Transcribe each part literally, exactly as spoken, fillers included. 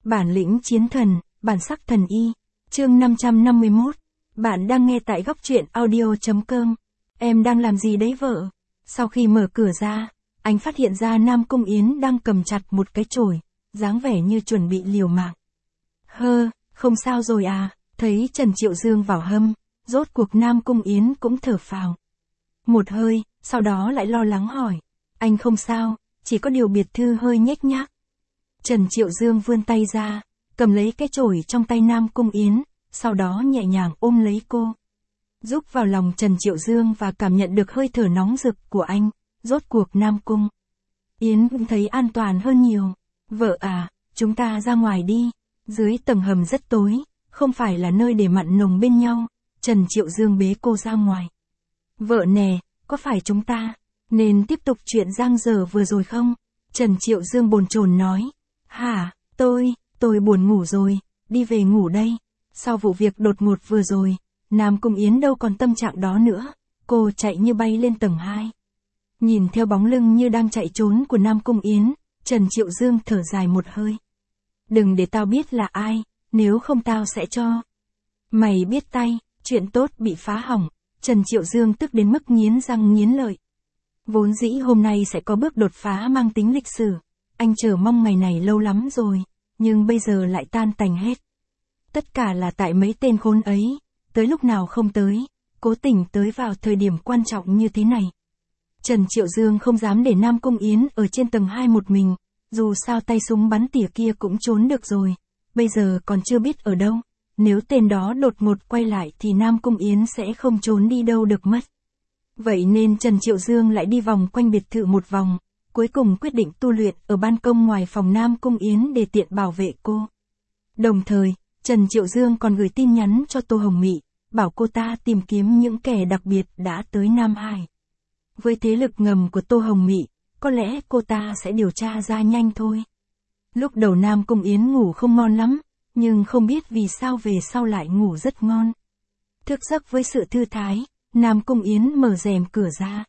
Bản lĩnh chiến thần, bản sắc thần y. Chương năm trăm năm mươi mốt. Bạn đang nghe tại góc truyện audio.com. Em đang làm gì đấy vợ? Sau khi mở cửa ra, anh phát hiện ra Nam Cung Yến đang cầm chặt một cái chổi, dáng vẻ như chuẩn bị liều mạng. Hơ, không sao rồi à? Thấy Trần Triệu Dương vào hâm, rốt cuộc Nam Cung Yến cũng thở phào một hơi, sau đó lại lo lắng hỏi. Anh không sao, chỉ có điều biệt thư hơi nhếch nhác. Trần Triệu Dương vươn tay ra, cầm lấy cái chổi trong tay Nam Cung Yến, sau đó nhẹ nhàng ôm lấy cô. Giúp vào lòng Trần Triệu Dương và cảm nhận được hơi thở nóng rực của anh, rốt cuộc Nam Cung Yến cũng thấy an toàn hơn nhiều. Vợ à, chúng ta ra ngoài đi, dưới tầng hầm rất tối, không phải là nơi để mặn nồng bên nhau. Trần Triệu Dương bế cô ra ngoài. Vợ nè, có phải chúng ta nên tiếp tục chuyện giang dở vừa rồi không? Trần Triệu Dương bồn chồn nói. Hả, tôi, tôi buồn ngủ rồi, đi về ngủ đây. Sau vụ việc đột ngột vừa rồi, Nam Cung Yến đâu còn tâm trạng đó nữa, cô chạy như bay lên tầng hai. Nhìn theo bóng lưng như đang chạy trốn của Nam Cung Yến, Trần Triệu Dương thở dài một hơi. Đừng để tao biết là ai, nếu không tao sẽ cho mày biết tay, chuyện tốt bị phá hỏng. Trần Triệu Dương tức đến mức nghiến răng nghiến lợi. Vốn dĩ hôm nay sẽ có bước đột phá mang tính lịch sử, anh chờ mong ngày này lâu lắm rồi, nhưng bây giờ lại tan tành hết. Tất cả là tại mấy tên khốn ấy, tới lúc nào không tới, cố tình tới vào thời điểm quan trọng như thế này. Trần Triệu Dương không dám để Nam Cung Yến ở trên tầng hai một mình, dù sao tay súng bắn tỉa kia cũng trốn được rồi, bây giờ còn chưa biết ở đâu. Nếu tên đó đột ngột quay lại thì Nam Cung Yến sẽ không trốn đi đâu được mất. Vậy nên Trần Triệu Dương lại đi vòng quanh biệt thự một vòng, cuối cùng quyết định tu luyện ở ban công ngoài phòng Nam Cung Yến để tiện bảo vệ cô. Đồng thời, Trần Triệu Dương còn gửi tin nhắn cho Tô Hồng Mị, bảo cô ta tìm kiếm những kẻ đặc biệt đã tới Nam Hải. Với thế lực ngầm của Tô Hồng Mị, có lẽ cô ta sẽ điều tra ra nhanh thôi. Lúc đầu Nam Cung Yến ngủ không ngon lắm, nhưng không biết vì sao về sau lại ngủ rất ngon. Thức giấc với sự thư thái, Nam Cung Yến mở rèm cửa ra.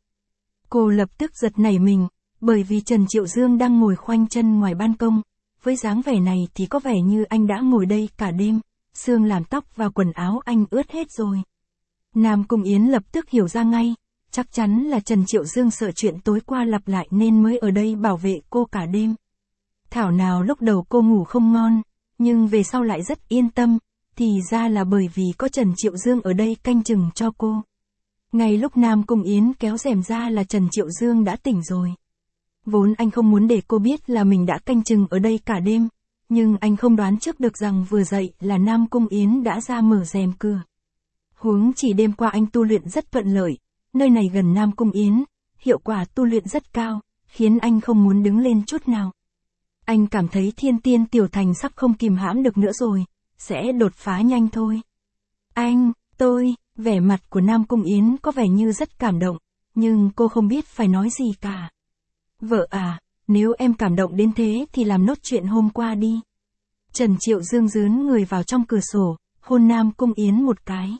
Cô lập tức giật nảy mình, bởi vì Trần Triệu Dương đang ngồi khoanh chân ngoài ban công. Với dáng vẻ này thì có vẻ như anh đã ngồi đây cả đêm, sương làm tóc và quần áo anh ướt hết rồi. Nam Cung Yến lập tức hiểu ra ngay, chắc chắn là Trần Triệu Dương sợ chuyện tối qua lặp lại nên mới ở đây bảo vệ cô cả đêm. Thảo nào lúc đầu cô ngủ không ngon, nhưng về sau lại rất yên tâm, thì ra là bởi vì có Trần Triệu Dương ở đây canh chừng cho cô. Ngay lúc Nam Cung Yến kéo rèm ra là Trần Triệu Dương đã tỉnh rồi. Vốn anh không muốn để cô biết là mình đã canh chừng ở đây cả đêm, nhưng anh không đoán trước được rằng vừa dậy là Nam Cung Yến đã ra mở rèm cửa. Huống chỉ đêm qua anh tu luyện rất thuận lợi, nơi này gần Nam Cung Yến, hiệu quả tu luyện rất cao, khiến anh không muốn đứng lên chút nào. Anh cảm thấy Thiên Tiên Tiểu Thành sắp không kìm hãm được nữa rồi, sẽ đột phá nhanh thôi. Anh, tôi, vẻ mặt của Nam Cung Yến có vẻ như rất cảm động, nhưng cô không biết phải nói gì cả. Vợ à, nếu em cảm động đến thế thì làm nốt chuyện hôm qua đi. Trần Triệu Dương dướn người vào trong cửa sổ, hôn Nam Cung Yến một cái.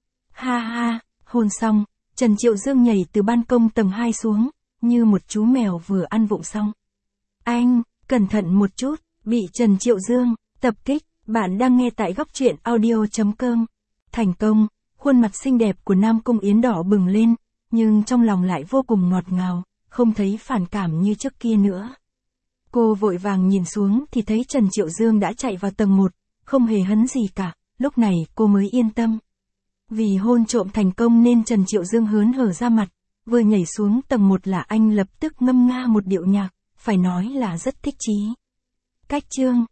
Ha ha, hôn xong, Trần Triệu Dương nhảy từ ban công tầng hai xuống, như một chú mèo vừa ăn vụng xong. Anh, cẩn thận một chút, bị Trần Triệu Dương tập kích. Bạn đang nghe tại góc truyện audio.com. Thành công, khuôn mặt xinh đẹp của Nam Cung Yến đỏ bừng lên, nhưng trong lòng lại vô cùng ngọt ngào, không thấy phản cảm như trước kia nữa. Cô vội vàng nhìn xuống thì thấy Trần Triệu Dương đã chạy vào tầng một, không hề hấn gì cả, lúc này cô mới yên tâm. Vì hôn trộm thành công nên Trần Triệu Dương hớn hở ra mặt, vừa nhảy xuống tầng một là anh lập tức ngâm nga một điệu nhạc, phải nói là rất thích chí. Cách chương